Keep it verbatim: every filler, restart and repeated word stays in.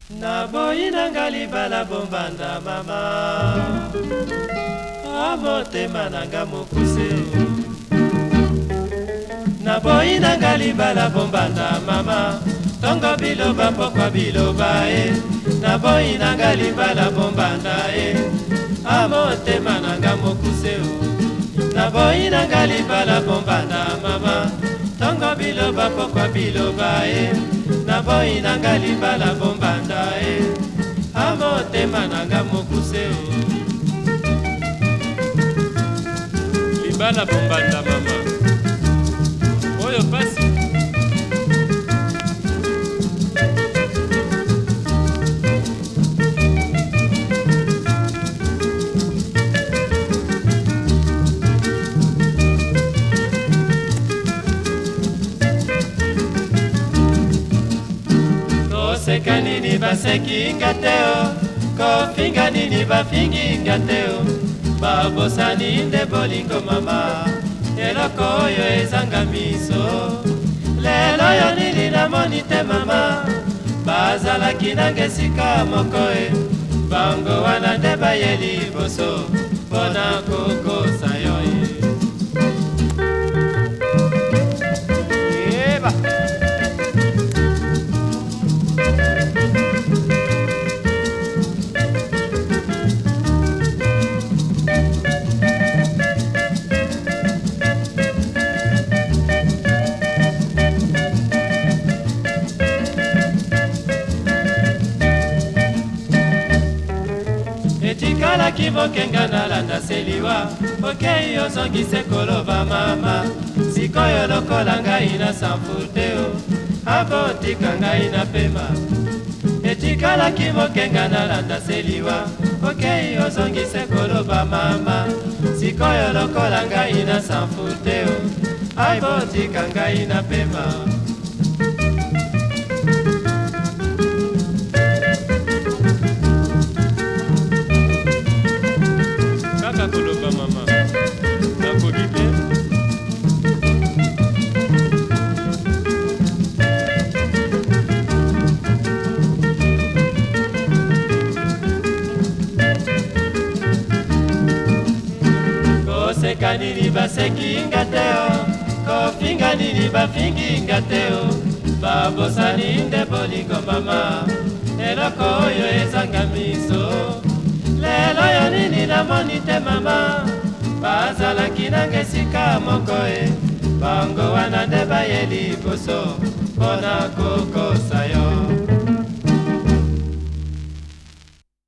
Naboyi nanga libala bombanda mama, motema nanga mokuse. Naboyi nanga libala bombanda mama, tongo biloba pokwa biloba e. Naboyi nanga libala bombanda e, motema nanga mokuse. Naboyi nanga libala bombanda mama, tongo biloba pokwa biloba e. Naboyi nanga libala bombanda e, motema nanga mokuse. Libala bombanda mama, oyo pasi. Koseka nini baseki ngateo, kofinga nini bafingi ngateo. Babosani nde bolingo mama, eloko oyo ezanga miso. Lelo yo nini namoni te mama, bazalaki nanga esika moko e. Bango wana nde baye liboso, mpona kokosa yo e. Yeba! Etikala kibokenga nalanda seliwa, okei ozongise koloba mama. Sikoyo lokola ngai na sanfuteo, abotika ngai na pema. Etikala kibokenga nalanda seliwa, okei ozongise koloba mama. Sikoyo lokola ngai na sanfuteo, abotika ngai na pema. Koloba mama, nakoki te. Koseka nini baseki ngateo, kofinga nini bafingi ngateo. Babosani nde bolingo mama, eloko oyo ezanga miso. Lelo yo nini namoni te mama, bazalaki nanga esika moko e. Bango wana nde baye liboso, mpona kokosa yo.